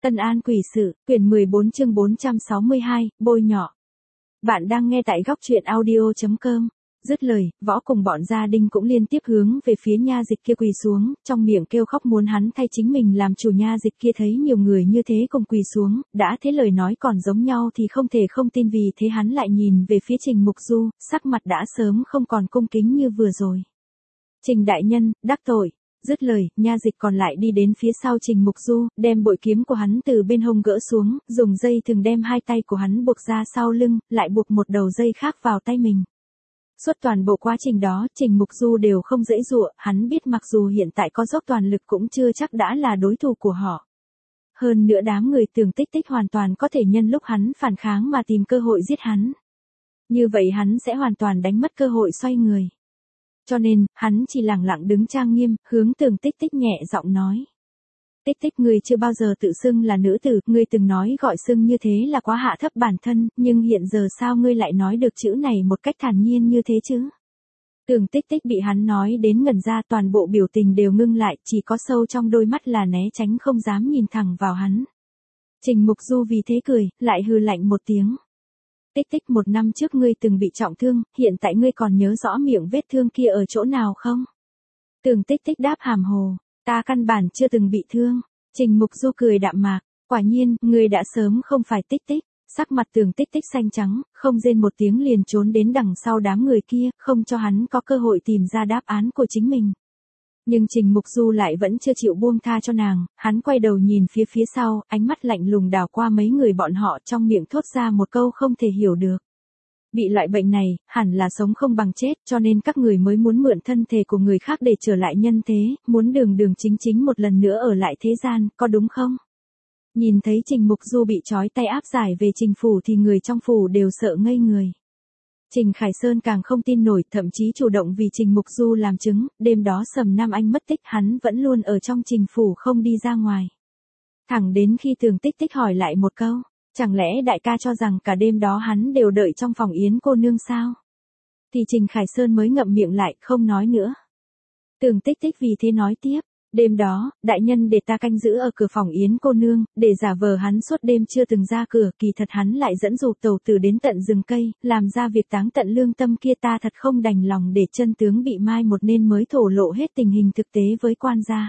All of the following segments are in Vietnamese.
Tân An quỷ sự, quyển 14 chương 462, bôi nhọ. Bạn đang nghe tại góc truyện audio.com. Dứt lời, Võ cùng bọn gia đình cũng liên tiếp hướng về phía nha dịch kia quỳ xuống, trong miệng kêu khóc muốn hắn thay chính mình làm chủ. Nha dịch kia thấy nhiều người như thế cùng quỳ xuống, đã thế lời nói còn giống nhau thì không thể không tin, vì thế hắn lại nhìn về phía Trình Mục Du, sắc mặt đã sớm không còn cung kính như vừa rồi. Trình đại nhân, đắc tội. Dứt lời, nha dịch còn lại đi đến phía sau Trình Mục Du, đem bội kiếm của hắn từ bên hông gỡ xuống, dùng dây thừng đem hai tay của hắn buộc ra sau lưng, lại buộc một đầu dây khác vào tay mình. Suốt toàn bộ quá trình đó, Trình Mục Du đều không giãy giụa, hắn biết mặc dù hiện tại có dốc toàn lực cũng chưa chắc đã là đối thủ của họ. Hơn nữa đám người Tường Tích Tích hoàn toàn có thể nhân lúc hắn phản kháng mà tìm cơ hội giết hắn. Như vậy hắn sẽ hoàn toàn đánh mất cơ hội xoay người. Cho nên, hắn chỉ lặng lặng đứng trang nghiêm, hướng Tường Tích Tích nhẹ giọng nói. Tích Tích, ngươi chưa bao giờ tự xưng là nữ tử, ngươi từng nói gọi xưng như thế là quá hạ thấp bản thân, nhưng hiện giờ sao ngươi lại nói được chữ này một cách thản nhiên như thế chứ? Tường Tích Tích bị hắn nói đến ngẩn ra, toàn bộ biểu tình đều ngưng lại, chỉ có sâu trong đôi mắt là né tránh không dám nhìn thẳng vào hắn. Trình Mục Du vì thế cười, lại hừ lạnh một tiếng. Tích Tích, 1 năm trước ngươi từng bị trọng thương, hiện tại ngươi còn nhớ rõ miệng vết thương kia ở chỗ nào không? Tường Tích Tích đáp hàm hồ, ta căn bản chưa từng bị thương. Trình Mục Du cười đạm mạc, quả nhiên, ngươi đã sớm không phải Tích Tích. Sắc mặt Tường Tích Tích xanh trắng, không rên một tiếng liền trốn đến đằng sau đám người kia, không cho hắn có cơ hội tìm ra đáp án của chính mình. Nhưng Trình Mục Du lại vẫn chưa chịu buông tha cho nàng, hắn quay đầu nhìn phía sau, ánh mắt lạnh lùng đảo qua mấy người bọn họ, trong miệng thốt ra một câu không thể hiểu được. Bị loại bệnh này, hẳn là sống không bằng chết, cho nên các người mới muốn mượn thân thể của người khác để trở lại nhân thế, muốn đường chính một lần nữa ở lại thế gian, có đúng không? Nhìn thấy Trình Mục Du bị trói tay áp giải về Trình phủ thì người trong phủ đều sợ ngây người. Trình Khải Sơn càng không tin nổi, thậm chí chủ động vì Trình Mục Du làm chứng, đêm đó Sầm Nam Anh mất tích, hắn vẫn luôn ở trong Trình phủ không đi ra ngoài. Thẳng đến khi Tường Tích Tích hỏi lại một câu, chẳng lẽ đại ca cho rằng cả đêm đó hắn đều đợi trong phòng Yến cô nương sao? Thì Trình Khải Sơn mới ngậm miệng lại, không nói nữa. Tường Tích Tích vì thế nói tiếp. Đêm đó, đại nhân để ta canh giữ ở cửa phòng Yến cô nương, để giả vờ hắn suốt đêm chưa từng ra cửa, kỳ thật hắn lại dẫn dụ tẩu tử đến tận rừng cây, làm ra việc táng tận lương tâm kia, ta thật không đành lòng để chân tướng bị mai một nên mới thổ lộ hết tình hình thực tế với quan gia.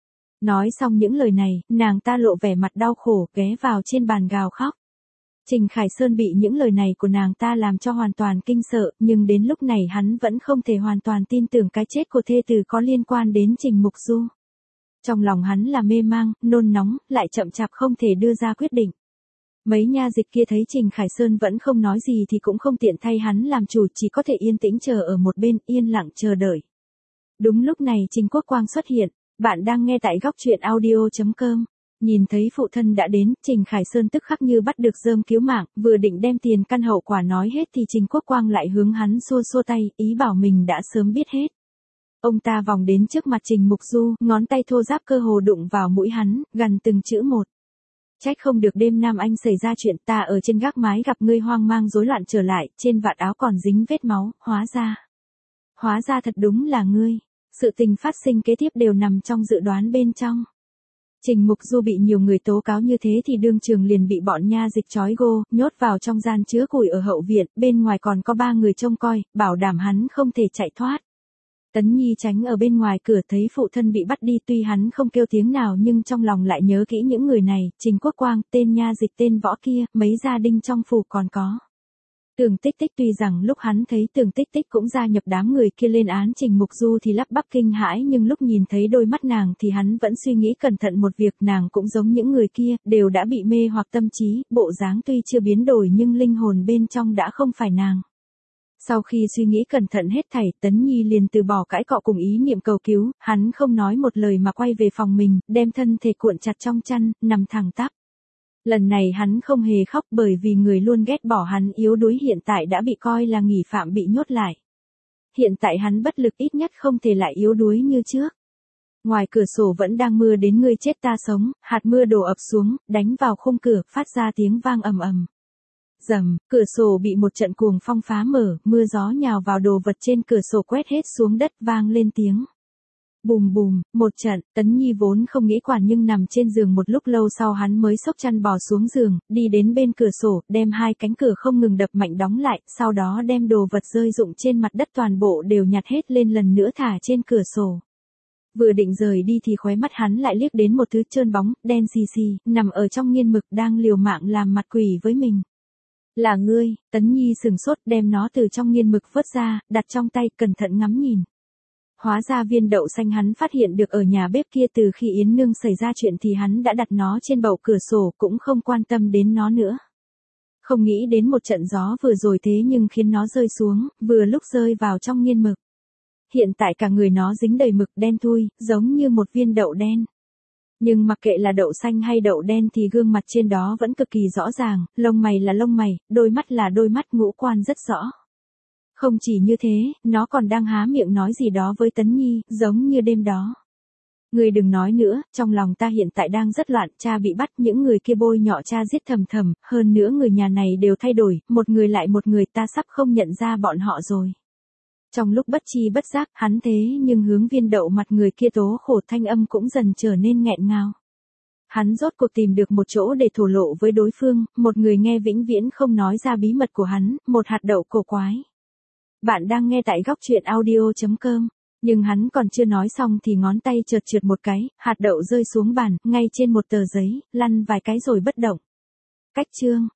Nói xong những lời này, nàng ta lộ vẻ mặt đau khổ, ghé vào trên bàn gào khóc. Trình Khải Sơn bị những lời này của nàng ta làm cho hoàn toàn kinh sợ, nhưng đến lúc này hắn vẫn không thể hoàn toàn tin tưởng cái chết của thê tử có liên quan đến Trình Mục Du. Trong lòng hắn là mê mang, nôn nóng, lại chậm chạp không thể đưa ra quyết định. Mấy nha dịch kia thấy Trình Khải Sơn vẫn không nói gì thì cũng không tiện thay hắn làm chủ, chỉ có thể yên tĩnh chờ ở một bên, yên lặng chờ đợi. Đúng lúc này Trình Quốc Quang xuất hiện, bạn đang nghe tại góc truyện audio.com. Nhìn thấy phụ thân đã đến, Trình Khải Sơn tức khắc như bắt được rơm cứu mạng, vừa định đem tiền căn hậu quả nói hết thì Trình Quốc Quang lại hướng hắn xua xua tay, ý bảo mình đã sớm biết hết. Ông ta vòng đến trước mặt Trình Mục Du, ngón tay thô ráp cơ hồ đụng vào mũi hắn, gằn từng chữ một. Trách không được đêm Nam Anh xảy ra chuyện, ta ở trên gác mái gặp ngươi hoang mang rối loạn trở lại, trên vạt áo còn dính vết máu, hóa ra thật đúng là ngươi. Sự tình phát sinh kế tiếp đều nằm trong dự đoán bên trong. Trình Mục Du bị nhiều người tố cáo như thế thì đương trường liền bị bọn nha dịch trói gô, nhốt vào trong gian chứa củi ở hậu viện, bên ngoài còn có 3 người trông coi, bảo đảm hắn không thể chạy thoát. Tấn Nhi tránh ở bên ngoài cửa thấy phụ thân bị bắt đi, tuy hắn không kêu tiếng nào nhưng trong lòng lại nhớ kỹ những người này, Trình Quốc Quang, tên nha dịch tên Võ kia, mấy gia đình trong phủ còn có. Tường Tích Tích, tuy rằng lúc hắn thấy Tường Tích Tích cũng gia nhập đám người kia lên án Trình Mục Du thì lắp bắp kinh hãi, nhưng lúc nhìn thấy đôi mắt nàng thì hắn vẫn suy nghĩ cẩn thận một việc, nàng cũng giống những người kia, đều đã bị mê hoặc tâm trí, bộ dáng tuy chưa biến đổi nhưng linh hồn bên trong đã không phải nàng. Sau khi suy nghĩ cẩn thận hết thảy, Tấn Nhi liền từ bỏ cãi cọ cùng ý niệm cầu cứu, hắn không nói một lời mà quay về phòng mình, đem thân thể cuộn chặt trong chăn, nằm thẳng tắp. Lần này hắn không hề khóc bởi vì người luôn ghét bỏ hắn yếu đuối hiện tại đã bị coi là nghi phạm bị nhốt lại. Hiện tại hắn bất lực, ít nhất không thể lại yếu đuối như trước. Ngoài cửa sổ vẫn đang mưa đến ngươi chết ta sống, hạt mưa đổ ập xuống, đánh vào khung cửa, phát ra tiếng vang ầm ầm. Rầm, cửa sổ bị một trận cuồng phong phá mở, mưa gió nhào vào đồ vật trên cửa sổ quét hết xuống đất, vang lên tiếng. Bùm bùm, một trận, Tấn Nhi vốn không nghĩ quản nhưng nằm trên giường một lúc lâu sau hắn mới xốc chăn bò xuống giường, đi đến bên cửa sổ, đem hai cánh cửa không ngừng đập mạnh đóng lại, sau đó đem đồ vật rơi rụng trên mặt đất toàn bộ đều nhặt hết lên lần nữa thả trên cửa sổ. Vừa định rời đi thì khóe mắt hắn lại liếc đến một thứ trơn bóng, đen xì xì, nằm ở trong nghiên mực đang liều mạng làm mặt quỷ với mình. Là ngươi, Tấn Nhi sừng sốt đem nó từ trong nghiên mực vớt ra, đặt trong tay, cẩn thận ngắm nhìn. Hóa ra viên đậu xanh hắn phát hiện được ở nhà bếp kia từ khi Yến Nương xảy ra chuyện thì hắn đã đặt nó trên bậu cửa sổ cũng không quan tâm đến nó nữa. Không nghĩ đến một trận gió vừa rồi thế nhưng khiến nó rơi xuống, vừa lúc rơi vào trong nghiên mực. Hiện tại cả người nó dính đầy mực đen thui, giống như một viên đậu đen. Nhưng mặc kệ là đậu xanh hay đậu đen thì gương mặt trên đó vẫn cực kỳ rõ ràng, lông mày là lông mày, đôi mắt là đôi mắt, ngũ quan rất rõ. Không chỉ như thế, nó còn đang há miệng nói gì đó với Tấn Nhi, giống như đêm đó. Ngươi đừng nói nữa, trong lòng ta hiện tại đang rất loạn, cha bị bắt, những người kia bôi nhọ cha giết thầm thầm, hơn nữa người nhà này đều thay đổi, một người lại một người, ta sắp không nhận ra bọn họ rồi. Trong lúc bất chi bất giác, hắn thế nhưng hướng viên đậu mặt người kia tố khổ, thanh âm cũng dần trở nên nghẹn ngào. Hắn rốt cuộc tìm được một chỗ để thổ lộ với đối phương, một người nghe vĩnh viễn không nói ra bí mật của hắn, một hạt đậu cổ quái. Bạn đang nghe tại góc truyện audio.com. Nhưng hắn còn chưa nói xong thì ngón tay chợt trượt một cái, hạt đậu rơi xuống bàn, ngay trên một tờ giấy, lăn vài cái rồi bất động. Cách chương